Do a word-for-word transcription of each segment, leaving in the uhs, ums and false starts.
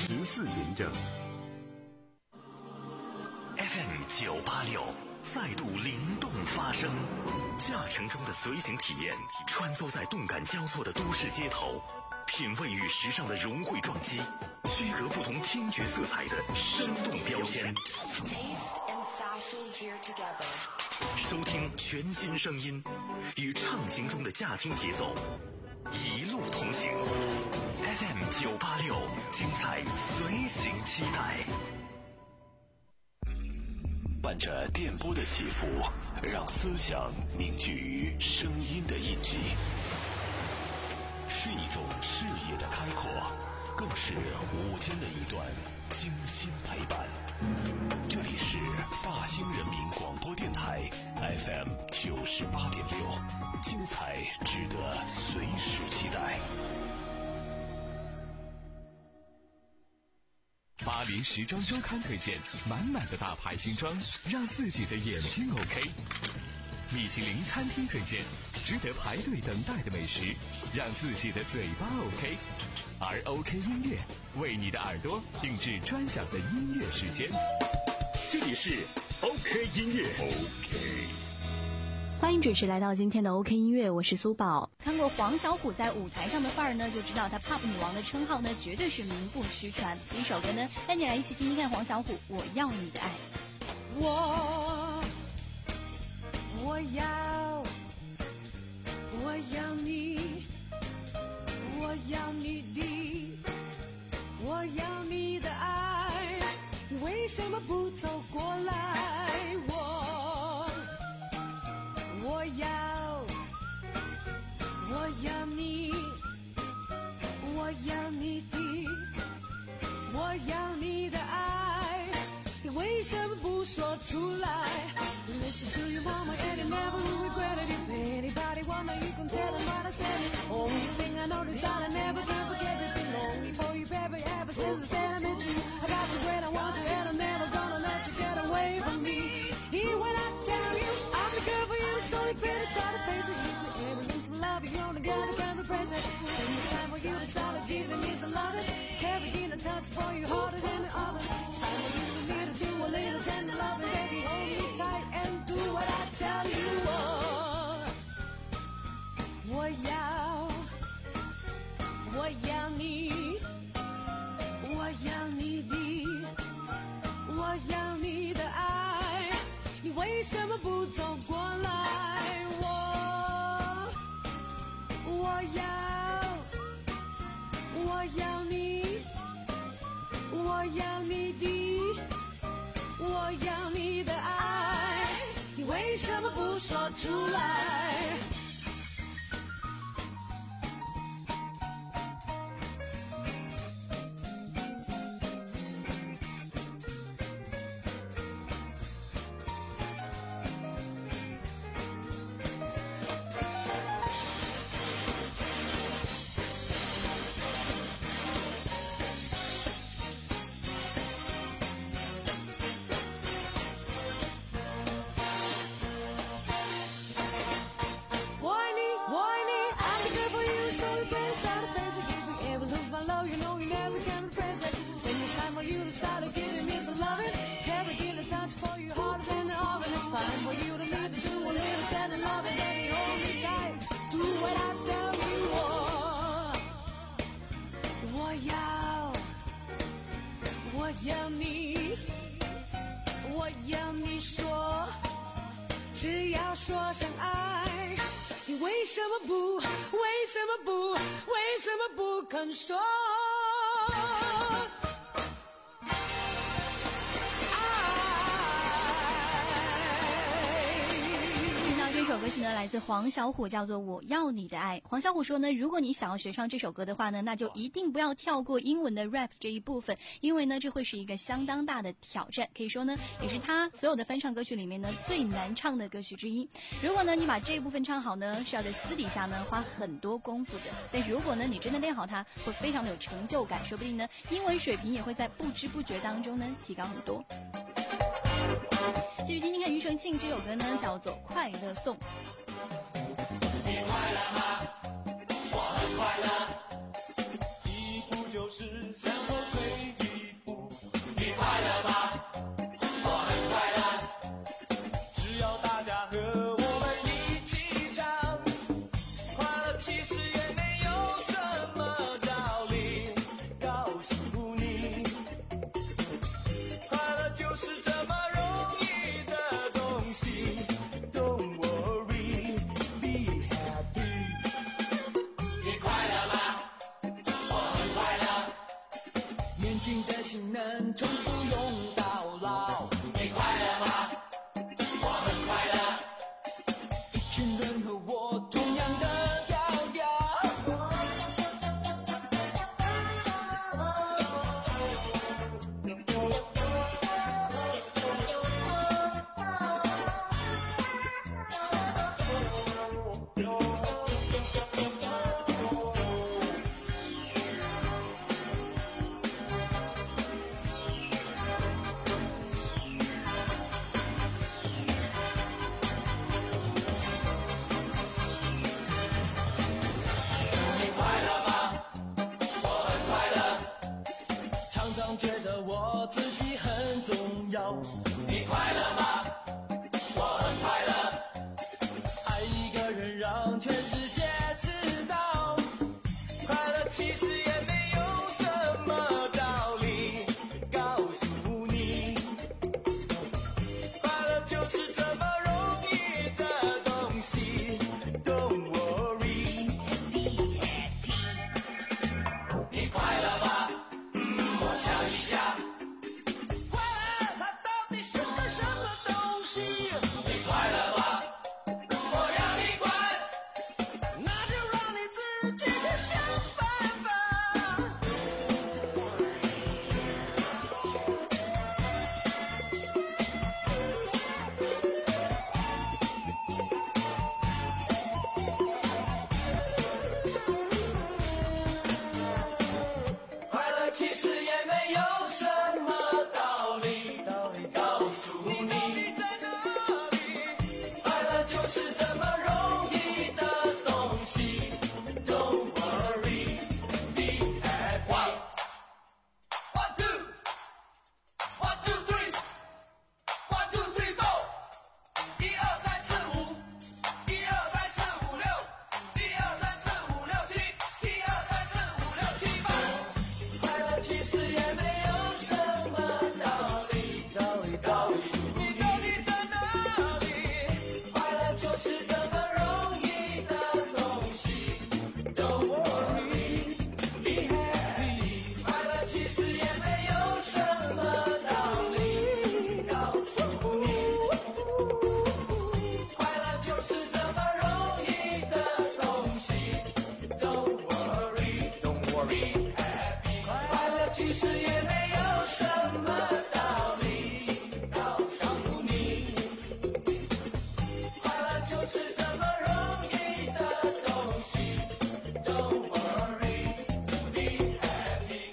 十四点整。 F M 九八六再度灵动发声，驾乘中的随行体验，穿梭在动感交错的都市街头，品味与时尚的融汇撞击，区隔不同听觉色彩的生动标签。收听全新声音，与畅行中的驾听节奏，一路同行。F M 九八六，精彩随行期待。伴着电波的起伏，让思想凝聚于声音的印记，是一种视野的开阔，更是午间的一段精心陪伴。这里是大兴人民广播电台 F M 九十八点六，精彩值得随时期待。 巴黎时装周刊推荐满满的大牌新装，让自己的眼睛 OK。米其林餐厅推荐值得排队等待的美食，让自己的嘴巴 OK。而 OK 音乐为你的耳朵定制专享的音乐时间。这里是 OK 音乐 OK。 欢迎准时来到今天的 OK 音乐，我是苏宝。看过黄小琥在舞台上的范儿呢，就知道她 Pop 女王的称号呢，绝对是名不虚传。第一首歌呢，带你来一起听听看黄小琥《我要你的爱》。 我我要我要你，我要你的，我要你的爱，你为什么不走过来？我我要我要你，我要你的，我要你的爱，你为什么不说出来？ Listen to your mama and you never will regret it. If anybody wonder, you can tell them what I said. Only thing I know is that I never can forget it. Been lonely for you, baby, ever since the day I met you. I got you when I want you, and I'm never gonna let you get away from me. Even when I tell you I'm the girl for you, so you better start to face it. If you ever lose some love, you only gotta come to praise it. Then it's time for you to start giving me some loving. Carrying a touch for you harder than the oven. It's time for you to me to do a little tender loving, baby. Hold me tight and do what I tell you. Oh, 我要我要你，我要你的，我要你的爱，你为什么不走过来？我我要我要你，我要你的，我要你的爱，你为什么不说出来？Time for you to me to do a little tender loving, baby, hold me tight, do what I tell you. Oh, 我要我要你，我要你说，只要说声爱，你为什么不为什么不为什么不肯说？ 这首歌曲呢来自黄小琥，叫做《我要你的爱》。黄小琥说呢，如果你想要学唱这首歌的话呢，那就一定不要跳过英文的 rap 这一部分，因为呢这会是一个相当大的挑战，可以说呢也是他所有的翻唱歌曲里面呢最难唱的歌曲之一。如果呢你把这一部分唱好呢，是要在私底下呢花很多功夫的，但是如果呢你真的练好它，会非常的有成就感，说不定呢英文水平也会在不知不觉当中呢提高很多。继续听听看庾澄庆这首歌呢叫做《快乐颂》。 你快乐吗？我很快乐，一步就是向后退。 年轻的心能从不用到老。 你快乐吗？我很快乐。 一群人和我同样的调调。常常觉得我自己很重要。 你快乐吗？我很快乐。 爱一个人让全世界知道，快乐其实也没有什么道理。告诉你，快乐就是这么容易的东西。Don't worry， 你快乐吗？我想一下。 快乐它到底是个什么东西？ 你快乐吗？我让你管。 那就让你自己去想办法。 快乐其实也没有什么道理，告诉你， 在哪里？ 快乐就是这么容易的东西。Don't worry, be happy. One two, one two three, one two three four. 一二三四五，一二三四五六，一二三四五六七，一二三四五六七八。快乐其实也没有什么道理，告诉你到底在哪里？ 快乐就是这么容易的东西。Don't worry, be happy. 快乐其实也没有什么道理，告诉你，快乐就是这么容易的东西。Don't worry, don't worry, be happy. 快乐其实也没有什么道理，告诉你。快乐就是这么容易的东西。Don't worry, be happy.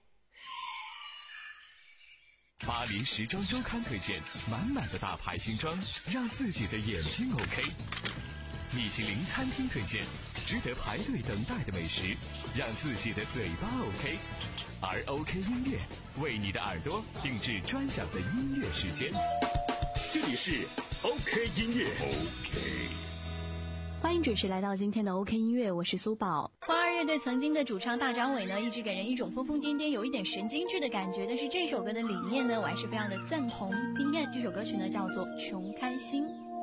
巴黎时装周刊推荐满满的大牌新装，让自己的眼睛 OK。米其林餐厅推荐值得排队等待的美食，让自己的嘴巴 OK。而 OK 音乐为你的耳朵定制专享的音乐时间。这里是 OK 音乐 OK。 欢迎准时来到今天的 OK 音乐，我是苏宝。花儿乐队曾经的主唱大张伟呢，一直给人一种疯疯癫癫、有一点神经质的感觉。但是这首歌的理念呢，我还是非常的赞同。听听看，这首歌曲呢叫做《穷开心》。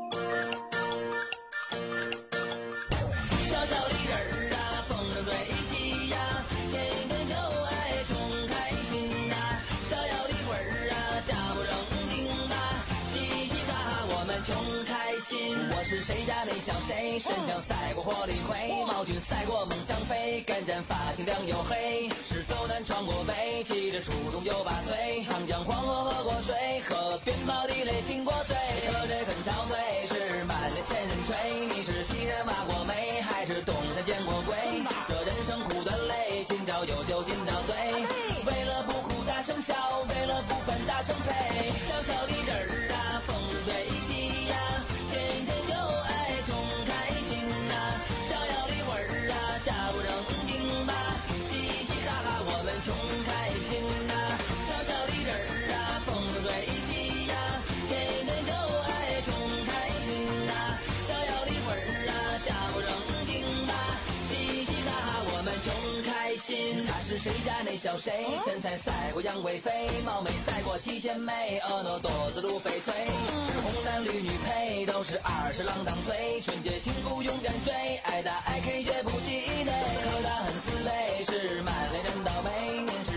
小小的人儿啊，风筝最起呀，天天就爱穷开心呐。逍遥的魂儿啊，假不正经呐，嘻嘻哈哈我们穷开心。我是谁家那小谁，身强赛过火力灰，毛俊赛过猛张飞，干战发型亮又黑，是走南闯过北，骑着出动又把嘴，长江黄河喝过水，河边跑地雷亲过嘴，喝醉很陶醉，是满脸千人吹，你是西山挖过煤，还是东山见过鬼？这人生苦短累，今朝有酒今朝醉，为了不哭大声笑，为了不烦大声呸，小小的人儿啊，风吹起呀，天天就爱穷开心呐，逍遥的魂儿啊，假不正经吧，嘻嘻哈哈我们穷开心呐，小小的人儿啊，风吹起呀，天天就爱穷开心呐，逍遥的魂儿啊，假不正经吧，嘻嘻哈哈我们穷开心。他是谁家那小谁，身材赛过杨贵妃，貌美赛过七仙妹，婀娜多姿如翡翠，是红男绿女配，都是二十郎当岁，纯洁幸福永远追，爱打爱 K 绝不气馁，可他很自卑，是满脸人倒霉，年是白天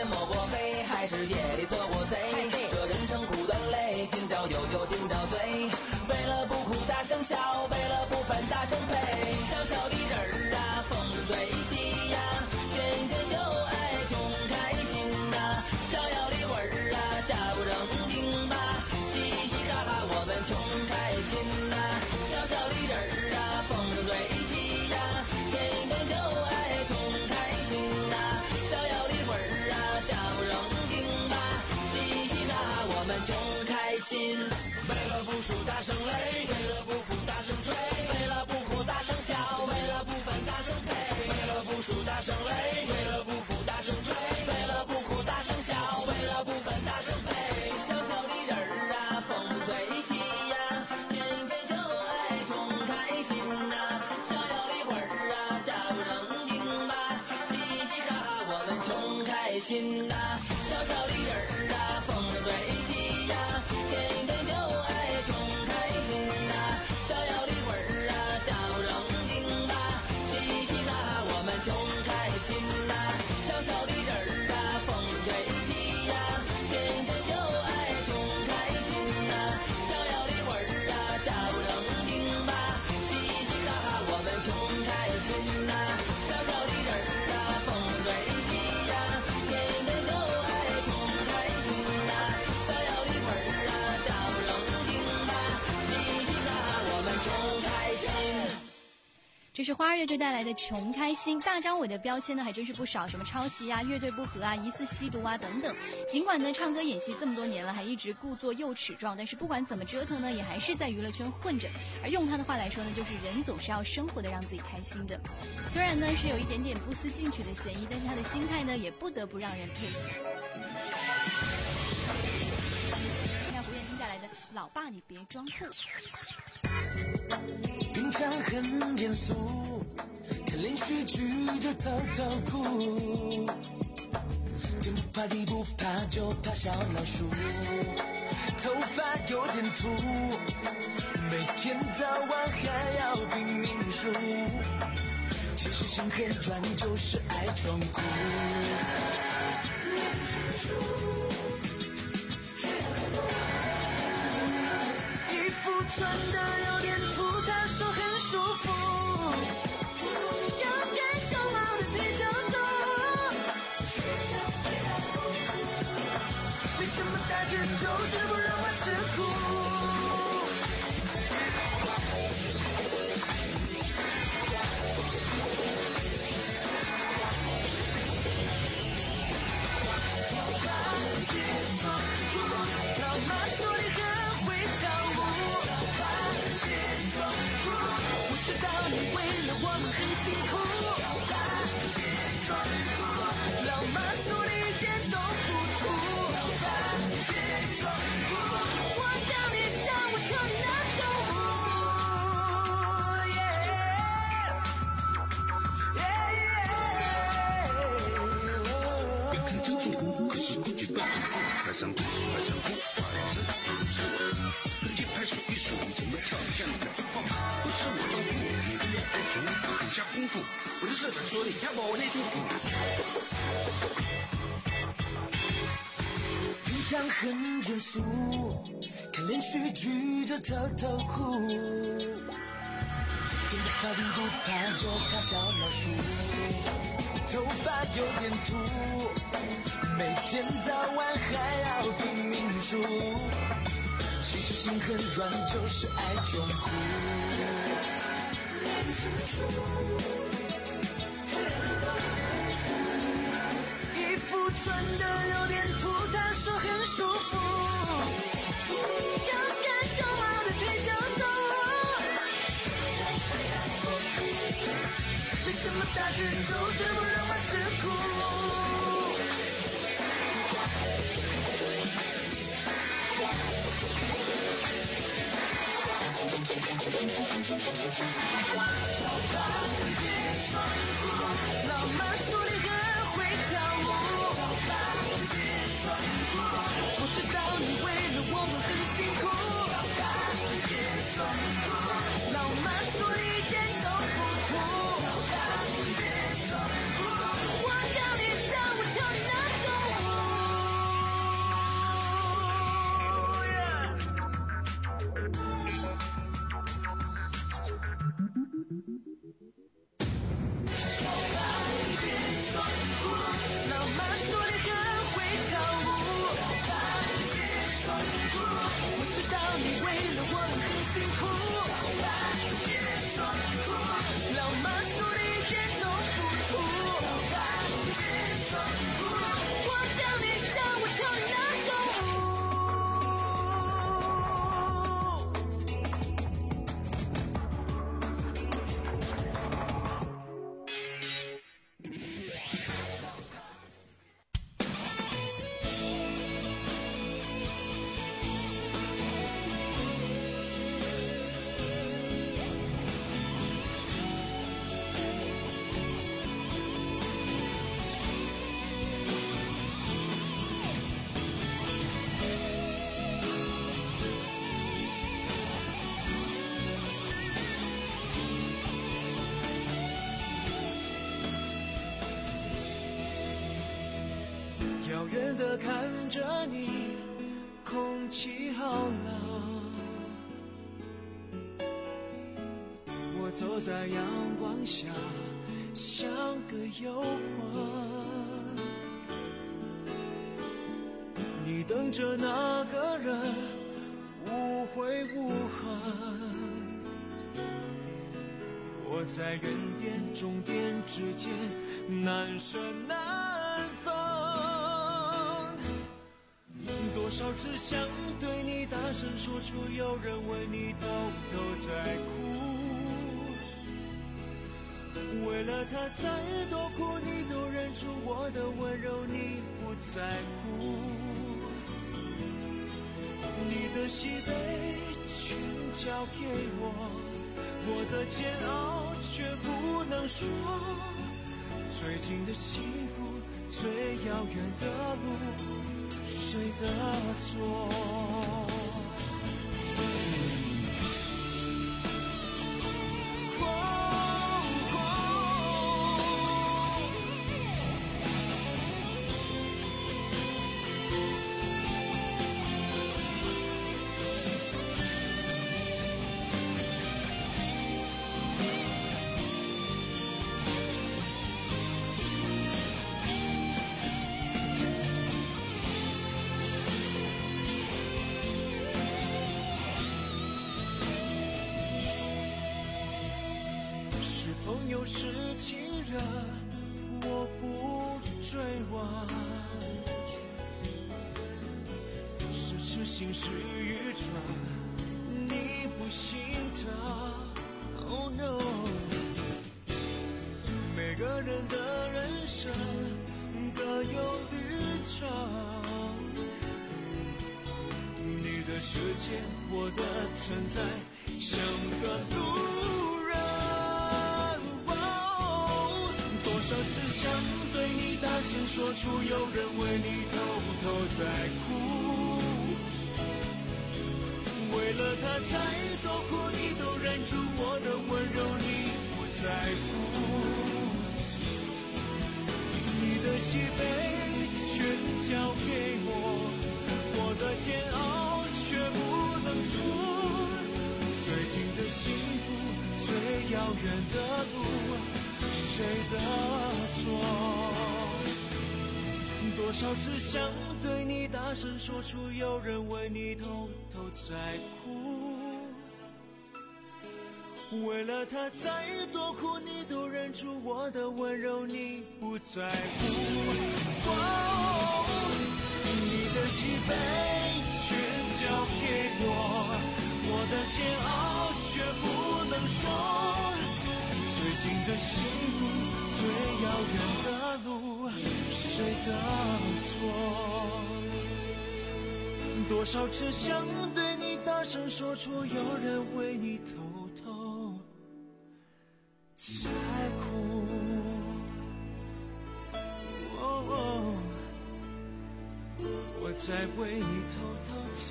莫过飞，还是夜里做过贼？这人生苦的累，今朝有酒今朝醉，为了不哭大声笑，为了不烦大声呸。小小的人儿啊，风生水起呀，天天就爱穷开心呐。逍遥的味儿啊，假不正经吧，嘻嘻哈哈我们穷开心呐。小小的人儿啊，风生水起呀，天天就爱穷开心呐。逍遥的味儿啊，假不正经吧，嘻嘻哈哈我们穷开心。为了不输大声擂，为了不服大声吹，为了不哭大声笑，为了不烦大声呸。为了不输大声擂，为了不服大声吹，为了不哭大声笑，为了不烦大声呸。小小的人儿啊，风吹起呀，天天就爱穷开心呐。逍遥的味儿啊，假不正经吧，嘻嘻哈哈我们穷开心呐。小小的人儿啊，风吹起呀，天天就爱穷开心呐。逍遥的味儿啊，假不正经吧，嘻嘻哈哈我们穷开心呐。小小的人儿啊，风吹起呀，天天就爱穷开心呐。逍遥的味儿啊，假不正经吧，嘻嘻哈哈我们穷开心呐。小小的人儿啊，风吹起呀，天天就爱穷开心呐。逍遥的味儿啊，假不正经吧，嘻嘻哈哈我们穷开心。 这是花儿乐队带来的《穷开心》。大张伟的标签呢还真是不少，什么抄袭啊、乐队不和啊、疑似吸毒啊等等。尽管呢唱歌演戏这么多年了，还一直故作幼齿状，但是不管怎么折腾呢，也还是在娱乐圈混着。而用他的话来说呢，就是人总是要生活的让自己开心的。虽然呢是有一点点不思进取的嫌疑，但是他的心态呢也不得不让人佩服。看胡彦斌带来的《老爸你别装酷》。 平常很严肃，看连续剧就偷偷哭，天不怕地不怕就怕小老鼠，头发有点秃，每天早晚还要拼命数，其实心很软就是爱装酷，衣服穿的有点土，他说很舒服，要感受好的比较多，没什么大成就，只不让我吃苦，老爸你别装酷，老妈说你很会跳舞，老爸你别装酷，我知道你为了我们很辛苦，老爸你别装酷，老妈说你一点都不土，老爸你别装酷，我要你教我跳你那种舞，耶耶耶， 别看这种舞，可是不举办很酷，拍上酷，拍上酷，拍上酷是跟节拍是艺术，怎么跳得像个最棒？不是我装酷，你的脸不熟，很下功夫，我就设想说你看我那天舞。 平常很严肃，看连续剧就偷偷哭，天不怕地不怕就怕小老鼠，头发有点秃，每天早晚还要拼命数，其实心很软就是爱装酷，衣服穿的有点土，他说很舒服，要感受好的比较多，没什么大成就，只不让我吃苦，老爸你别装酷，老妈说你很会跳舞，老爸你别装酷，我知道你为了我们很辛苦，老爸你别装酷，老妈说你一点都不土，老爸你别装酷，我要你教我跳你那种舞， 地看着你，空气好冷。我走在阳光下，像个游魂。你等着那个人，无悔无恨。我在原点终点之间，难舍难分。多少次想对你大声说出，有人为你偷偷在哭。为了他再多苦，你都忍住我的温柔，你不在乎。你的喜悲全交给我，我的煎熬却不能说。最近的幸福，最遥远的路，谁的错？是情人，我不追问。是痴心是愚蠢，你不心疼。Oh no， 每个人的人生各有旅程。你的世界，我的存在，像个路人。多少次想对你大声说出，有人为你偷偷在哭。为了他再多苦，你都忍住我的温柔，你不在乎。你的喜悲全交给我，我的煎熬却不能说。最近的幸福，最遥远的路，谁的错？多少次想对你大声说出，有人为你偷偷在哭。为了他再多苦，你都忍住我的温柔，你不在乎。哦，你的喜悲全交给我，我的煎熬却不能说。最近的幸福，最遥远的路，谁的错？多少次想对你大声说出，有人为你偷偷在哭。哦哦，我在为你偷偷在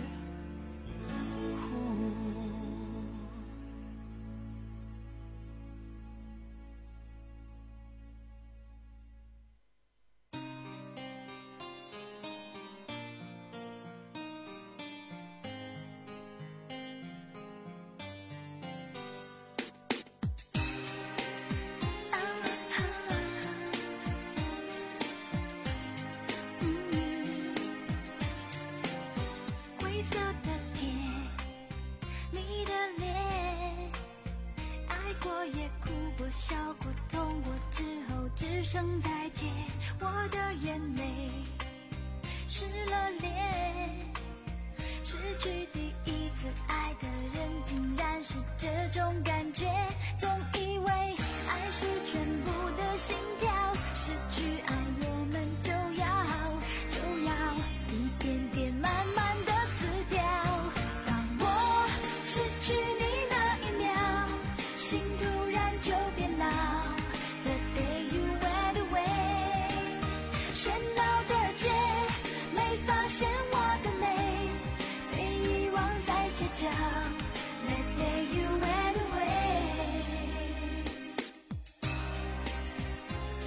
哭。 声再见，我的眼泪湿了脸。失去第一次爱的人，竟然是这种感觉。总以为爱是全部的心跳，失去爱我们就要就要一点点慢慢的死掉。当我失去你那一秒，心突然就变老。The day you went away， 喧闹的街没发现我的美，被遗忘在街角。The day you went away，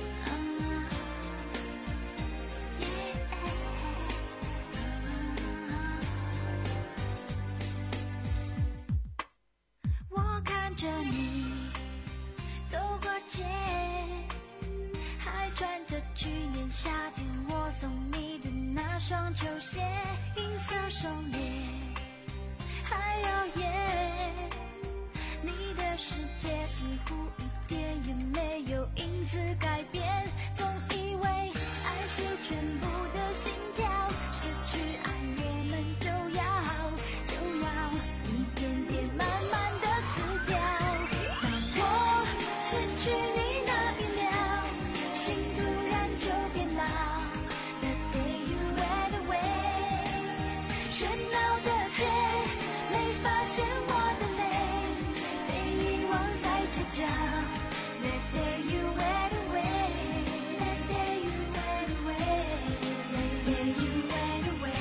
双球鞋，银色手链还耀眼。你的世界似乎一点也没有因此改变，总以为爱是全部的心跳，失去爱我们就要就要一点点慢慢的死掉。当我失去你那一秒，心突然就变老。The day you went away， 喧闹的街没发现我的泪，被遗忘在街角。The day you went away， The day you went away， The day you went away。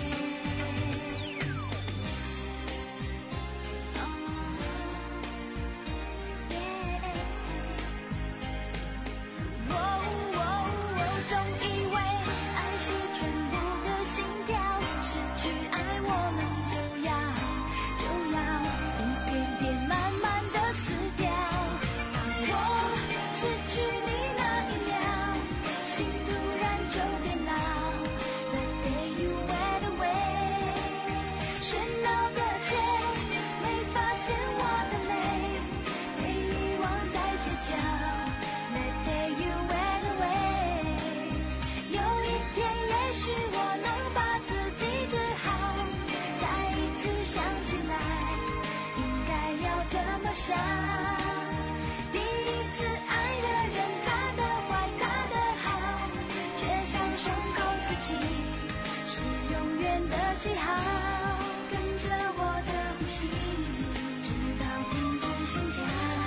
哦哦，总以为爱是全部的心跳，失去爱我们就要就要一点点慢慢的死掉。当我失去你那一秒，心突然就变老。The day you went away， 喧闹的街没发现我的泪，被遗忘在街角。The day you went away， 有一天也许我能把自己治好，再一次想起来应该要怎么想。第一次爱的人看得坏看得好，却像胸口自己是永远的记号，跟着我的呼吸直到停止心跳。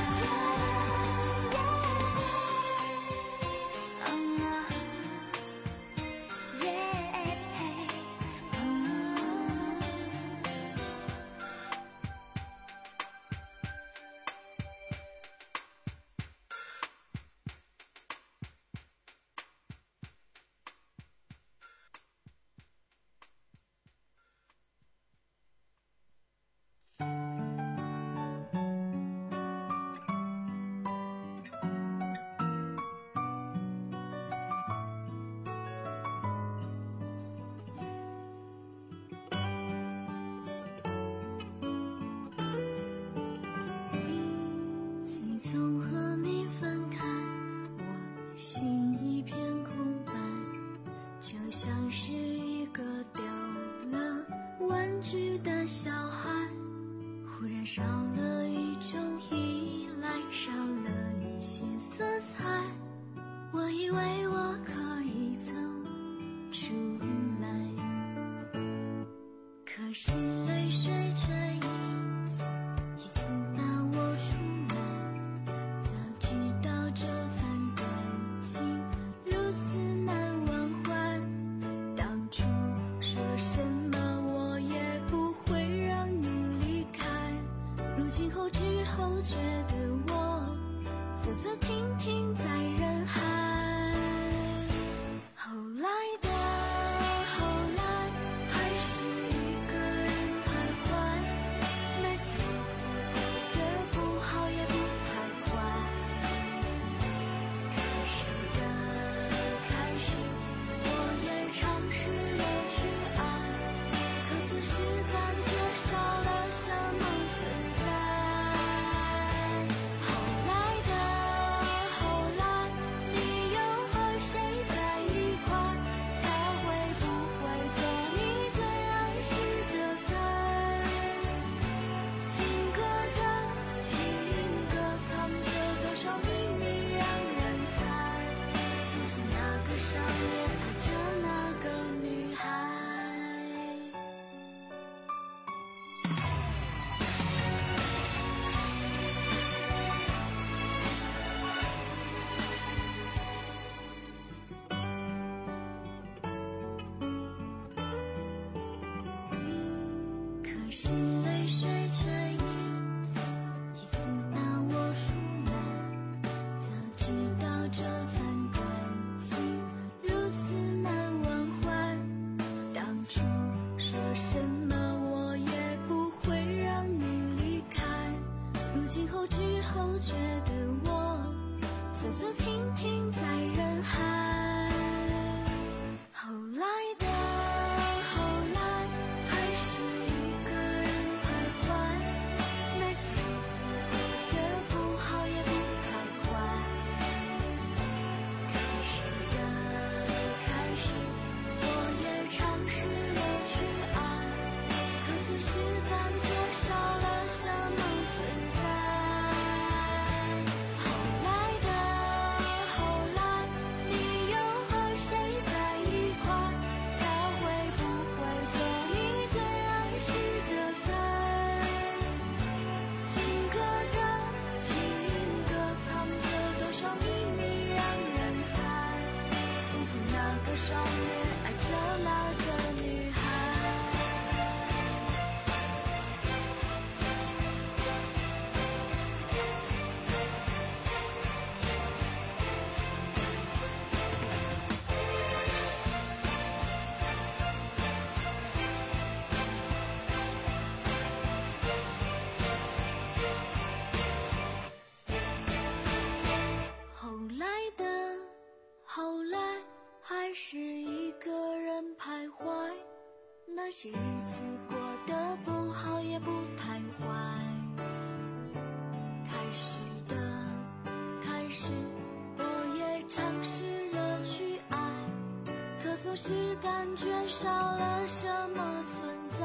自从和你分开，我心一片空白，就像是一个丢了玩具的小孩，忽然少了一种依赖，少了一些色彩。我以为我可以走出来，可是泪水却一次一次拿我出卖。早知道这份感情如此难忘怀，当初说什么我也不会让你离开。如今后知后觉的我，走走停停在人海。后来的后来，还是一个人徘徊，那些日子过得不好也不太坏。开始的开始，我也尝试了去爱，可此时感觉少了什么存在。后来的后来，你又和谁在一块？他会不会做你最爱吃的菜？情歌的情歌，藏着多少秘密让人猜？曾经那个少年爱着那个女孩。可是泪水却一次一次拿我出卖，早知道这份感情如此难忘怀，当初说什么我也不会让你离开。如今后知后觉的我，走走停停在人海。后来的些日子过得不好也不太坏，开始的开始，我也尝试了去爱，可总是感觉少了什么存在。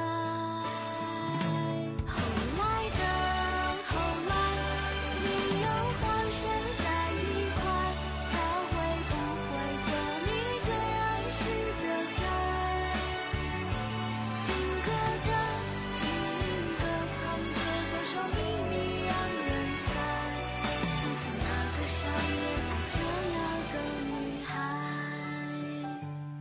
后来的后来，你又和谁在一块？他会不会做你最爱吃的菜？情歌的情歌，藏着多少秘密让人猜？曾经那个少年爱着那个女孩。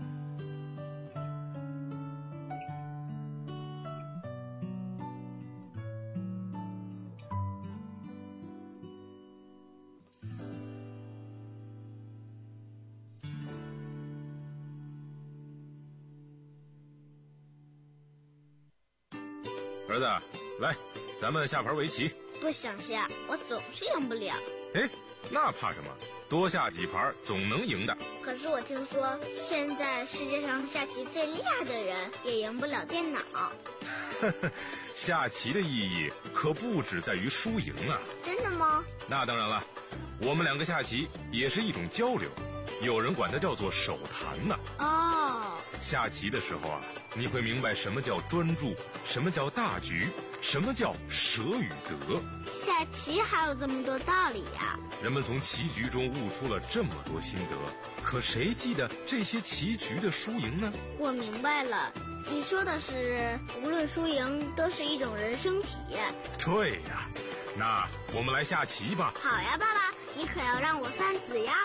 儿子，来，咱们下盘围棋。 不想下，我总是赢不了。 哎，那怕什么？多下几盘总能赢的。 可是我听说，现在世界上下棋最厉害的人也赢不了电脑。 下棋的意义可不只在于输赢啊！ 真的吗？ 那当然了，我们两个下棋也是一种交流，有人管它叫做手谈呢。 哦， 下棋的时候啊，你会明白什么叫专注，什么叫大局，什么叫舍与得。 下棋还有这么多道理呀！ 人们从棋局中悟出了这么多心得，可谁记得这些棋局的输赢呢？ 我明白了，你说的是无论输赢都是一种人生体验。 对呀，那我们来下棋吧。 好呀，爸爸，你可要让我三子呀。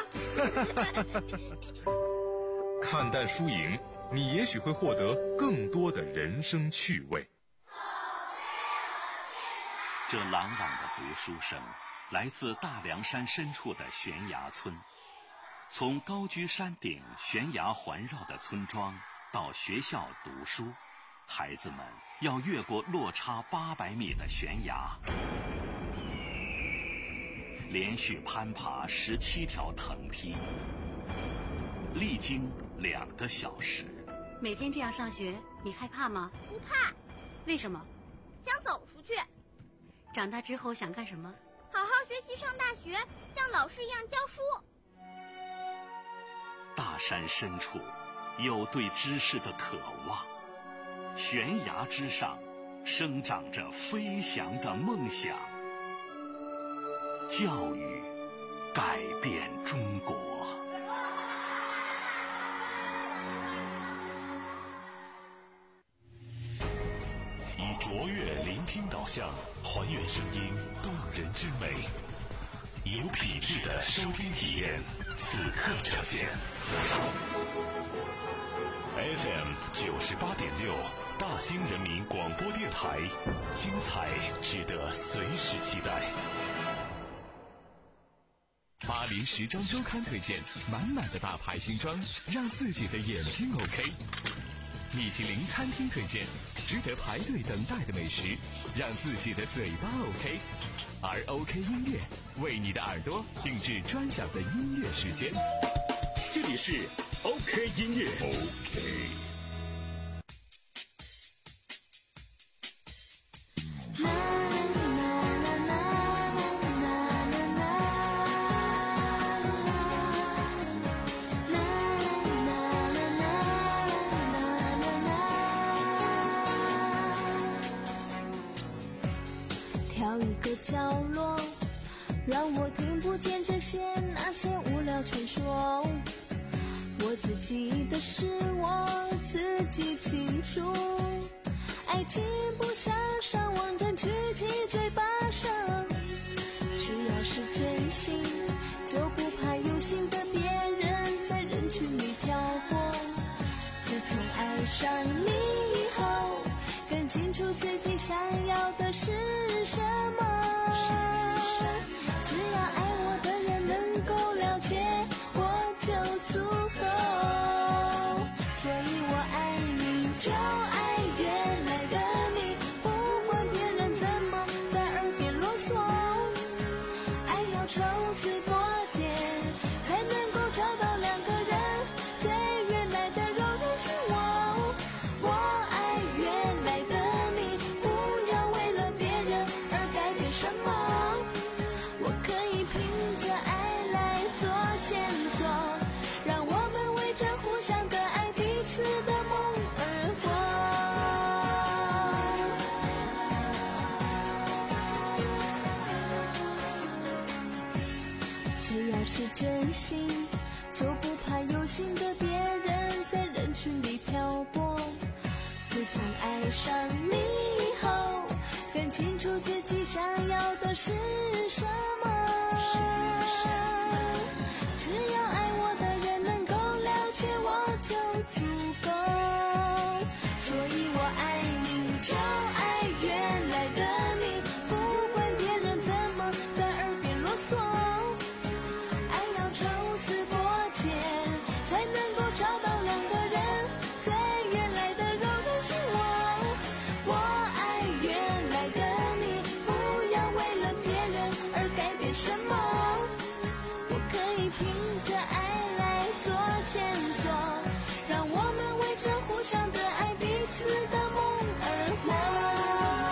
看淡输赢，你也许会获得更多的人生趣味。 这朗朗的读书声来自大凉山深处的悬崖村。从高居山顶悬崖环绕的村庄到学校读书，孩子们要越过落差八百米的悬崖，连续攀爬十七条藤梯，历经两个小时。 每天这样上学，你害怕吗？ 不怕。 为什么？ 想走出去。 长大之后想干什么？ 好好学习，上大学，像老师一样教书。 大山深处有对知识的渴望，悬崖之上生长着飞翔的梦想。教育改变中国。以卓越聆听导向，还原声音动人之美，有品质的收听体验，此刻呈现。F M 九十八点六，大兴人民广播电台，精彩值得随时期待。 巴黎时装周刊推荐，满满的大牌新装，让自己的眼睛 OK。米其林餐厅推荐，值得排队等待的美食，让自己的嘴巴 OK。而 OK 音乐为你的耳朵定制专享的音乐时间。这里是 OK 音乐 OK。 挑一个角落，让我听不见这些那些无聊传说。我自己的事我自己清楚，爱情不像上网站举起嘴巴上，只要是真心就不怕有心的别人在人群里飘过。自从爱上你以后，更清楚自己想要的是什么。只要爱我的人能够了解我就足够，所以我爱你就爱原来的你，不管别人怎么在耳边啰嗦，爱要抽丝剥茧才能够找到两个人最原来的柔韧心。我我爱过。自从爱上你以后，更清楚自己想要的是什么。只要爱我的人能够了解我就足够，所以我爱你就爱原来的你，不管别人怎么在耳边啰嗦，爱要抽丝剥茧才能够找到两个人最原来的柔软心窝。我爱原来的你，不要为了别人而改变什么，我可以凭着爱来做线索，让我们为着互相的爱彼此的梦而活。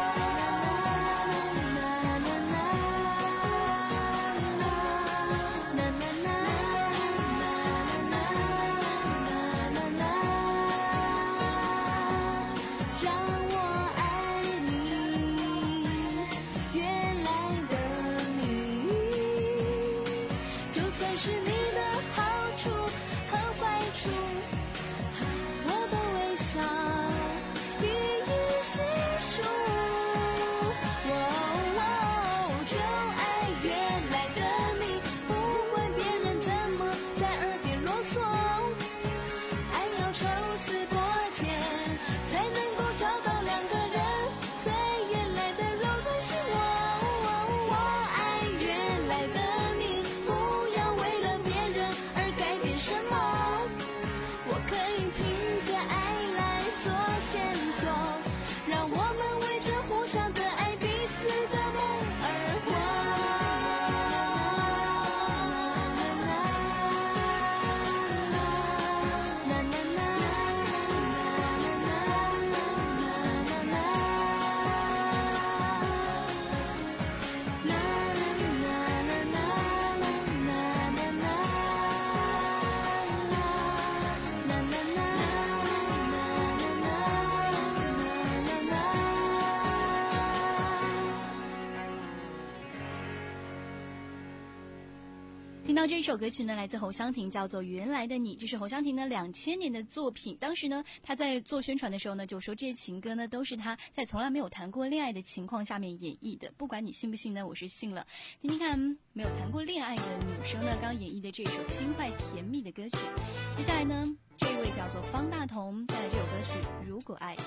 是你的好处和坏处，我的微笑一一细数。哦，就爱原来的你，不管别人怎么在耳边啰嗦，爱要抽丝剥茧才能够找到两个人最原来的柔软心窝。我爱原来的你，不要为了别人而改变什么，我可以凭着爱来做线索，让我们为着互相的爱彼此的梦而活。 听到这首歌曲呢，来自侯湘婷，叫做《原来的你》。这是侯湘婷呢两千年的作品。当时呢，她在做宣传的时候呢，就说这些情歌呢都是她在从来没有谈过恋爱的情况下面演绎的。不管你信不信呢，我是信了。听听看，没有谈过恋爱的女生呢，刚演绎的这首轻快甜蜜的歌曲。接下来呢，这位叫做方大同带来这首歌曲《如果爱》。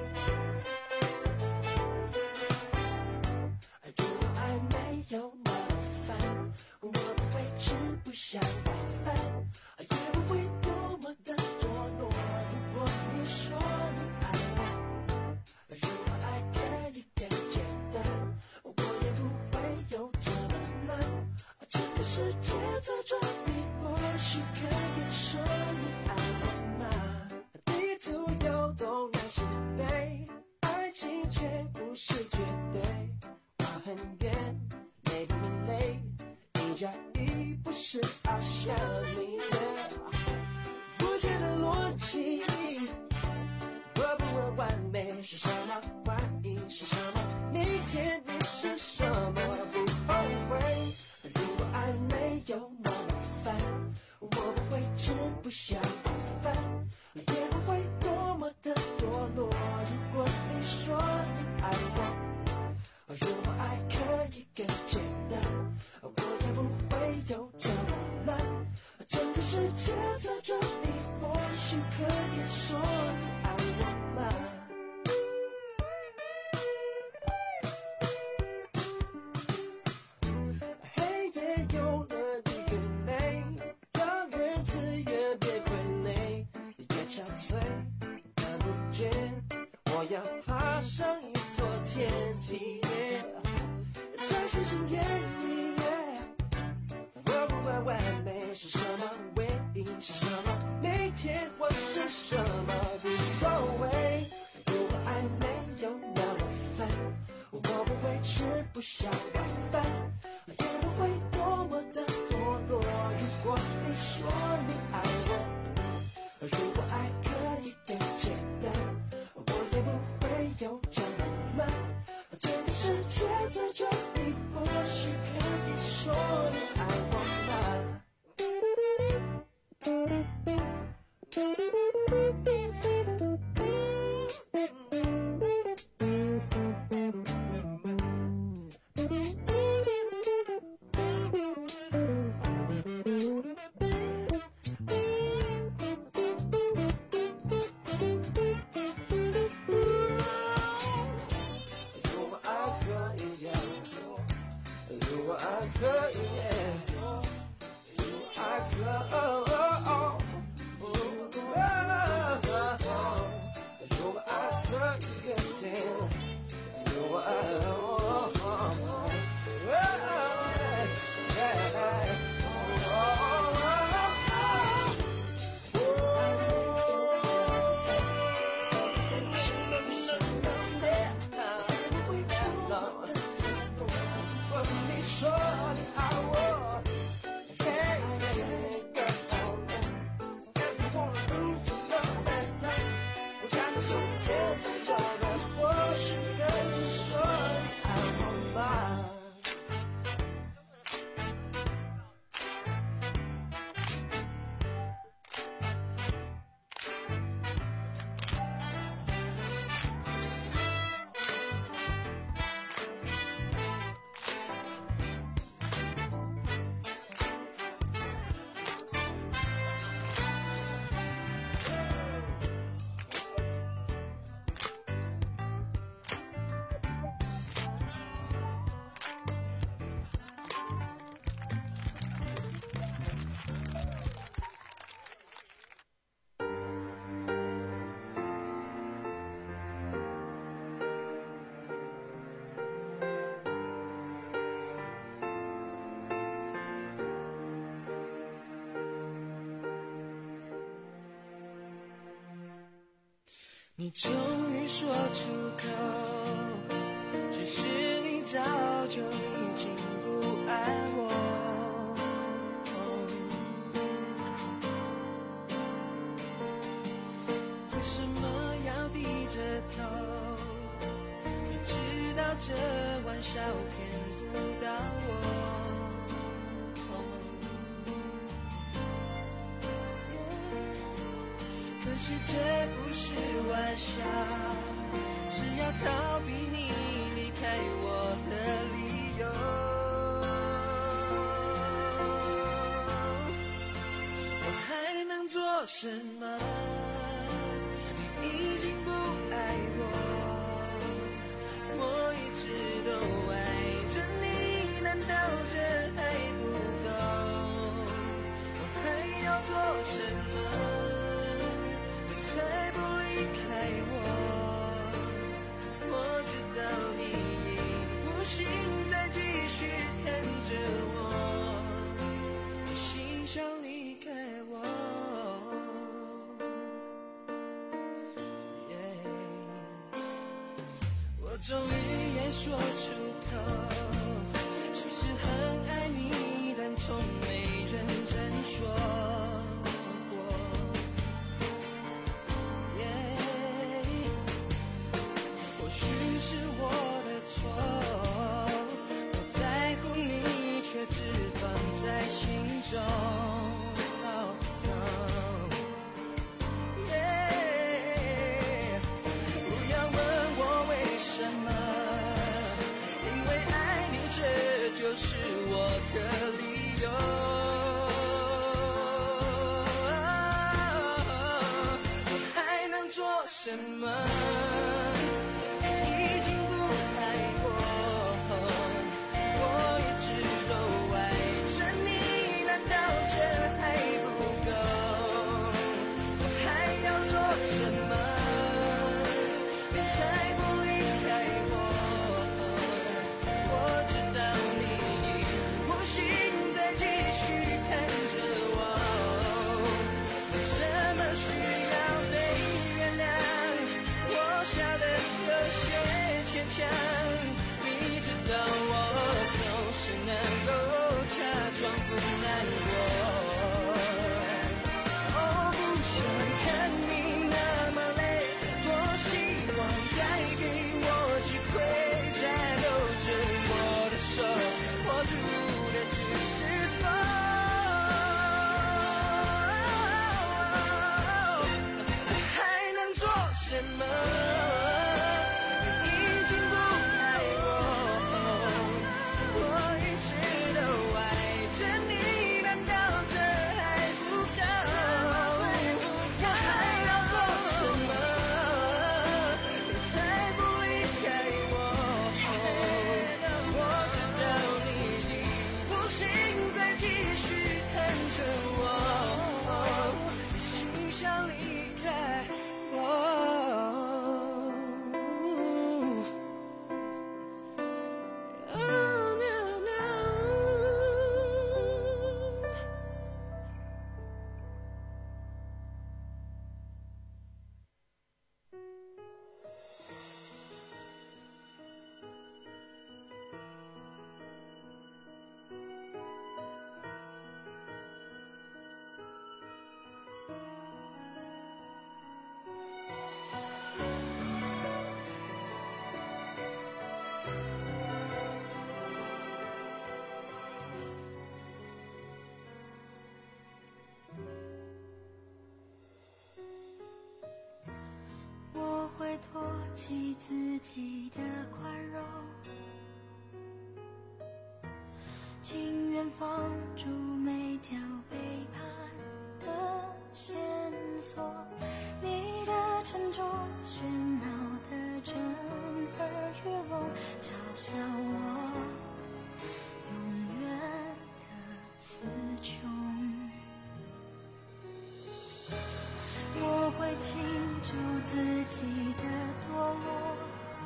如果爱没有那么烦，我不会吃不下晚饭，也不会多么的堕落。如果你说你爱我，如果爱可以更简单，我也不会有这么难。这个世界在转，你或许可以说你爱我吗？地图有东南西北，爱情却不是绝对。花很远，累不累？一加一不是好像你的无解的逻辑。我不问完美是什么，欢迎是什么，明天你是什么，不后悔。如果爱没有那么烦，我不会吃不下晚饭，也不会多么的堕落。如果你说你爱我，如果爱可以更简单，我也不会有这么难。整个世界在转，你或许可以说你爱我吗？黑夜有了你更美，让日子也别傀儡，夜憔悴看不见，我要爬上一座天梯，让星星演你。我不管完美是什么，唯一是什么，明天我是什么，无所谓。如果爱没有那么烦，我不会吃不下晚饭，也不会多么的堕落。如果你说你爱我，如果爱可以更简单，我也不会有这么难。整个世界在转，你或许可以说你爱我吗？ 世界在找到我是跟你说你爱我吗？你终于说出口，其实你早就已经不爱我。为什么要低着头？你知道这玩笑骗不到我。可是这不是玩笑，是要逃避你离开我的理由。我还能做什么？你已经不爱我，我一直都爱着你，难道这还不够？我还要做什么？才不离开我，我知道你已不行再继续看着我，你心想离开我。Yeah. 我终于也说出口，其实很爱你，但从没认真说。是我的错，我在乎你，却只放在心中。Oh, oh. Yeah. 不要问我为什么，因为爱你，这就是我的理由。我还能做什么？你知道我总是能够假装不难过。哦，不想看你那么累，多希望再给我机会，再搂着我的手，握住的只是风。还能做什么？想离开我。 起自己的宽容，情愿放逐每条背叛的线索。你的沉着喧闹的震耳欲聋，嘲笑我永远的词穷。我会庆祝自己的堕落，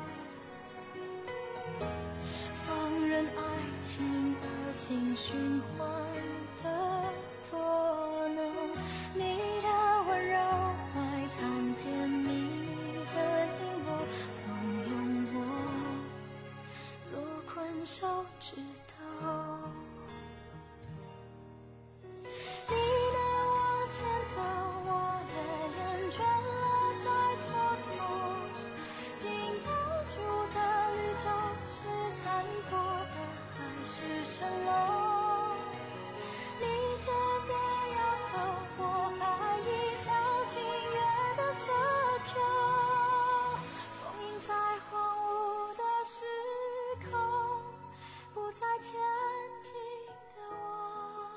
放任爱情恶性循环的作弄。你的温柔埋藏甜蜜的阴谋，怂恿我做困手指头。你能往前走，我的眼倦了在蹉跎。经不住的绿洲，是残破的还是蜃楼？你真的要走，我还一厢情愿的奢求。封印在荒芜的时空，不再前进的我。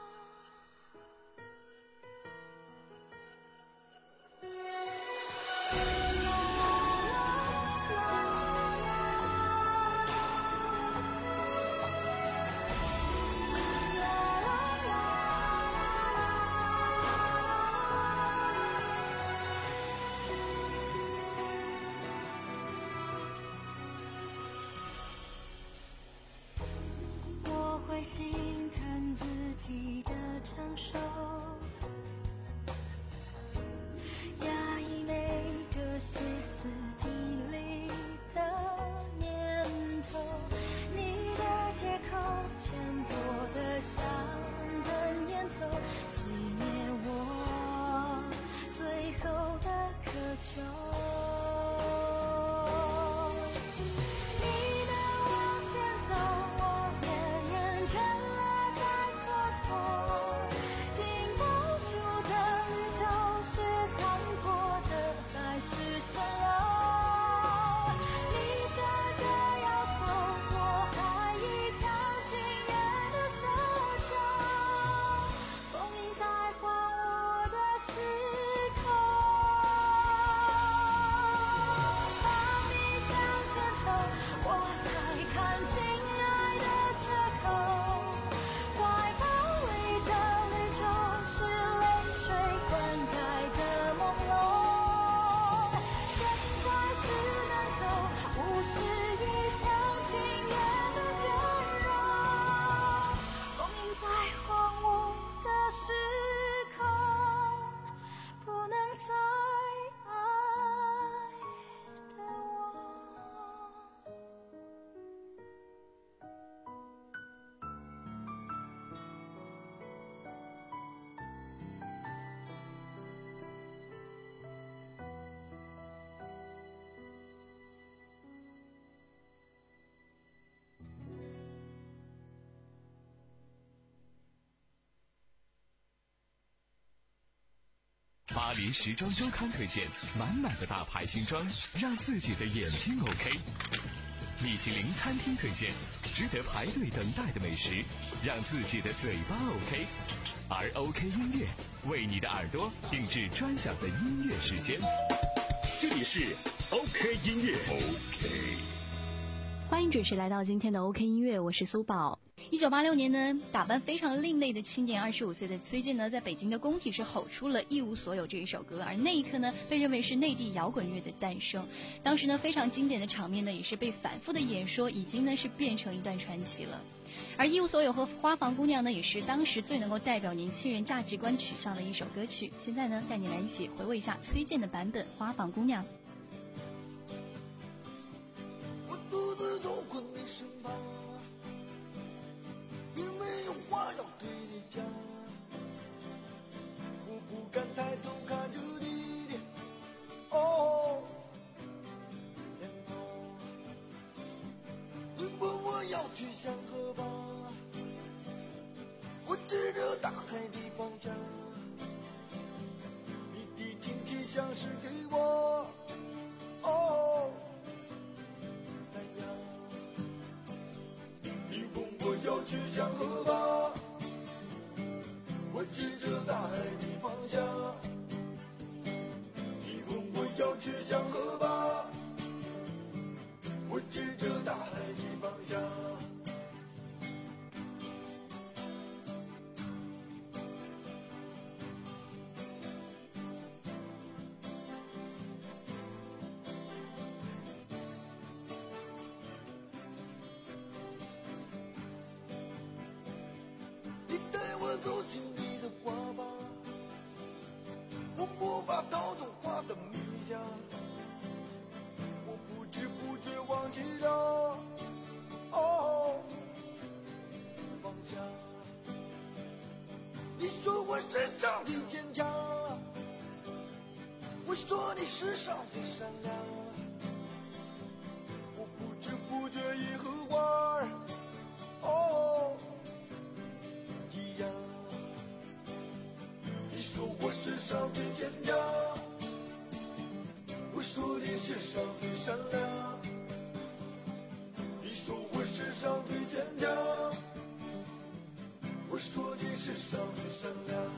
我会心疼自己的承受，压抑每个歇斯底里的念头。你的借口浅薄的像根烟头，熄灭我最后的渴求。你能往前走，我的眼倦了在蹉跎。经不住的绿洲，是残破的还是蜃楼？你真的要走，我还一厢情愿的奢求。封印在荒芜的时空，当你向前走，我才看清爱的缺口。怀抱里的绿洲，是泪水灌溉的朦胧。现在只能够无视一厢情愿的倦容，封印在荒芜的时空，不能再爱的我。 巴黎时装周刊推荐满满的大牌新装，让自己的眼睛 OK。米其林餐厅推荐值得排队等待的美食，让自己的嘴巴 OK。而 OK 音乐为你的耳朵定制专享的音乐时间。 这里是 OK 音乐 OK。 欢迎准时来到今天的 OK 音乐，我是苏宝。一九八六年呢，打扮非常另类的青年二十五岁的崔健呢，在北京的工体是吼出了一无所有这一首歌，而那一刻呢，被认为是内地摇滚乐的诞生。当时呢，非常经典的场面呢，也是被反复的演说，已经呢是变成一段传奇了。而一无所有和花房姑娘呢，也是当时最能够代表年轻人价值观取向的一首歌曲。现在呢，带你来一起回味一下崔健的版本《花房姑娘》。 我独自走过你身旁，并没有话要对你讲，我不敢抬头看着你的哦脸庞。你问我要去向何方，我指着大海的方向，你的亲切像是给我哦去向何方？我指着大海的方向。你问我要去向何方？我指着大海的方向。你带我走进你的花吧，我无法逃脱花的迷香，我不知不觉忘记了哦方向。你说我身上最坚强，我说你世上最善良，我不知不觉已和花儿哦一样。你说我世上最坚强，我说你世上最善良，你说我世上最坚强，我说你世上最善良。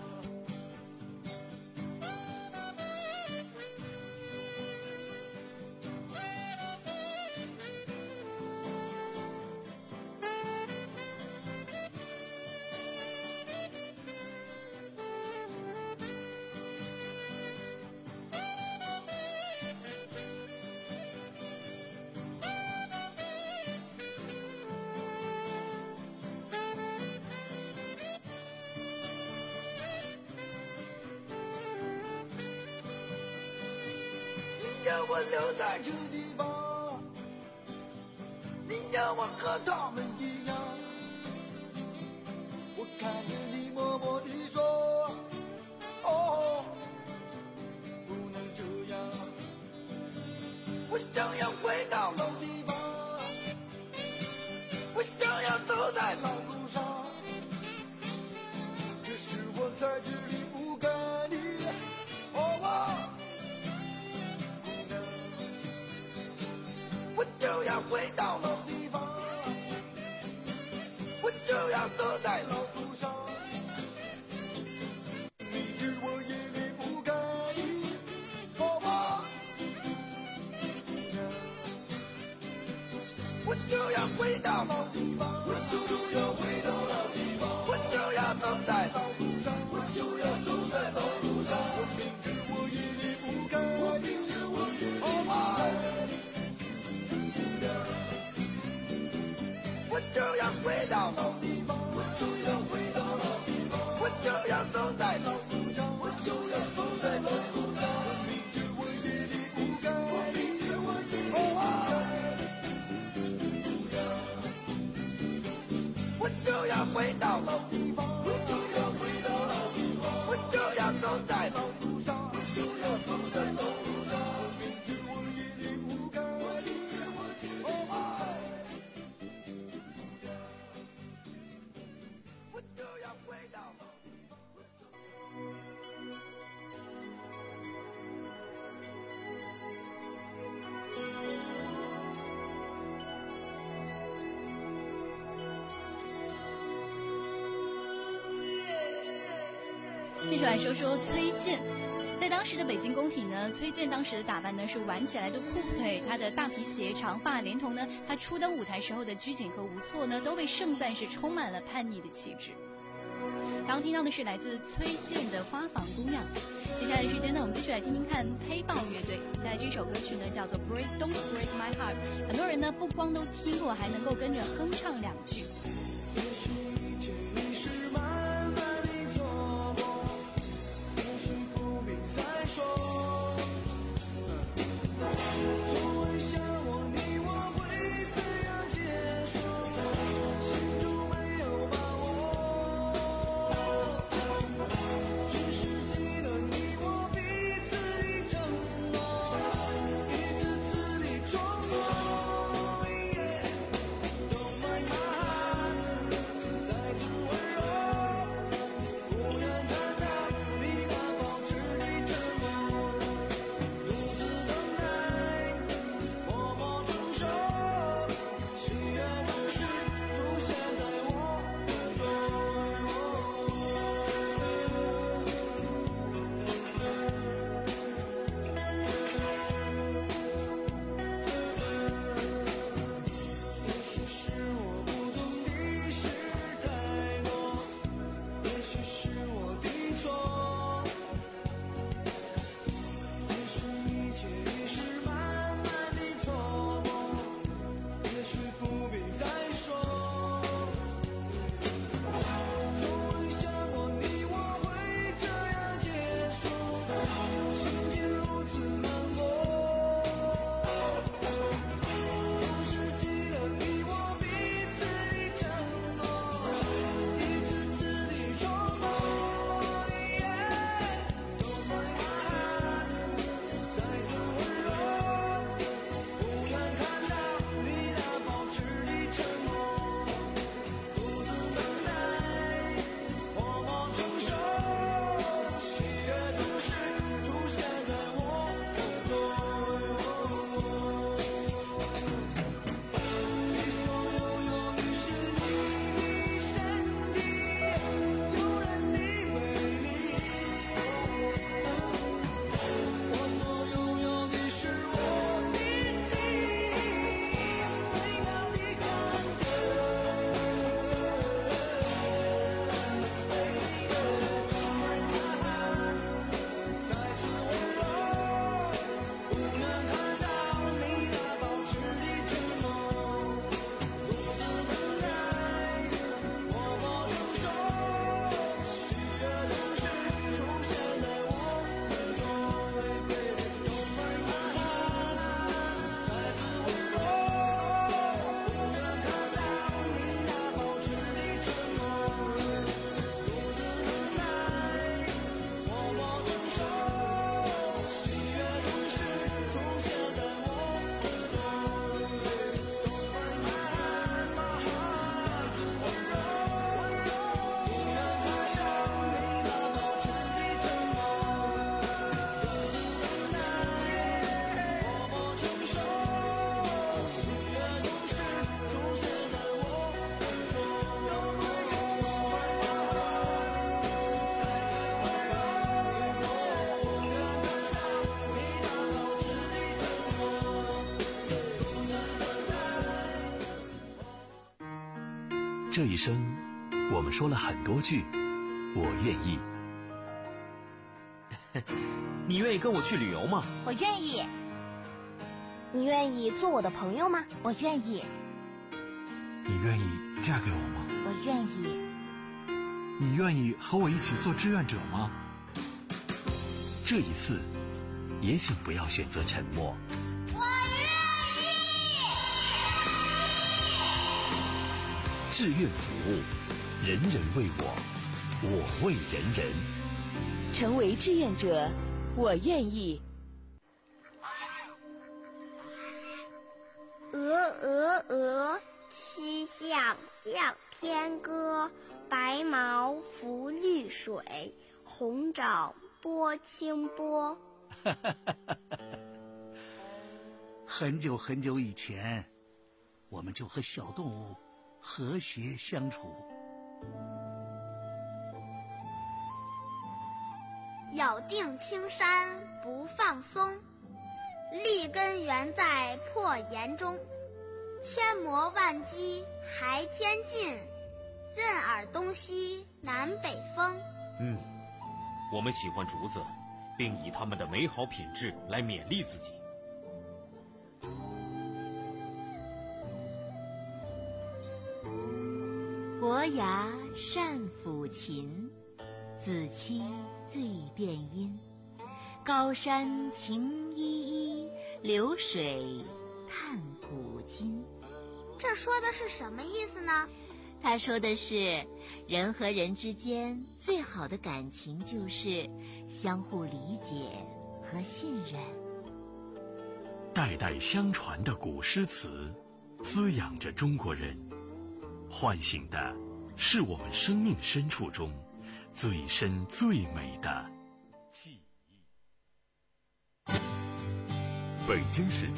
你让我留在这地方，你让我和他们一样。我看着你默默地说，哦，不能这样。我想要回到老地方，我想要走在老路上，这是我在这里不该的，哦啊。我就要回到老地方，我就要走在老路上，明知我也离不开你，好吗？我就要回到老地方，我就要回到老地方，我就要走在老路上，我就要走在老路上，我明知我也离不开你，我明知我也离不开你。我就要回到老地方，我就要回到老地方，我就要走在老路上，我就要走在老路上。我明知我也离不开，我明知我也离不开，我就要回到老地方，我就要回到老地方，我就要走在老路上，我就要走在老路上。我明知我也离不开，我明知我也离不开。我就要回到老地方。 继续来说说崔健。在当时的北京宫廷呢，崔健当时的打扮呢是挽起来的裤腿，他的大皮鞋、长发，连同呢他初登舞台时候的拘谨和无措呢，都被盛赞是充满了叛逆的气质。刚听到的是来自崔健的《花房姑娘》。接下来的时间呢，我们继续来听听看黑豹乐队在这首歌曲呢叫做《Break Don't Break My Heart》，很多人呢不光都听过，还能够跟着哼唱两句。 也许一切已是慢慢地错过，也许不必再说。从未想过你我会怎样结束，心中没有把握。只是记得你我彼此的承诺，一次次的冲动。Don't break my heart。 这一生，我们说了很多句我愿意。 你愿意跟我去旅游吗？ 我愿意。 你愿意做我的朋友吗？ 我愿意。 你愿意嫁给我吗？ 我愿意。 你愿意和我一起做志愿者吗？ 这一次，也请不要选择沉默。 我愿意。 志愿服务，人人为我，我为人人。 成为志愿者，我愿意。 鹅鹅鹅，曲项向天歌。白毛浮绿水，红掌拨清波。 很久很久以前，我们就和小动物和谐相处。 咬定青山不放松，立根原在破岩中。千磨万击还坚劲，任尔东西南北风。 嗯，我们喜欢竹子，并以它们的美好品质来勉励自己。 伯牙善抚琴，子期醉殿音。高山晴依依，流水叹古今。 这说的是什么意思呢？ 他说的是，人和人之间最好的感情就是相互理解和信任。 代代相传的古诗词，滋养着中国人，唤醒的是我们生命深处中最深最美的记忆。北京时间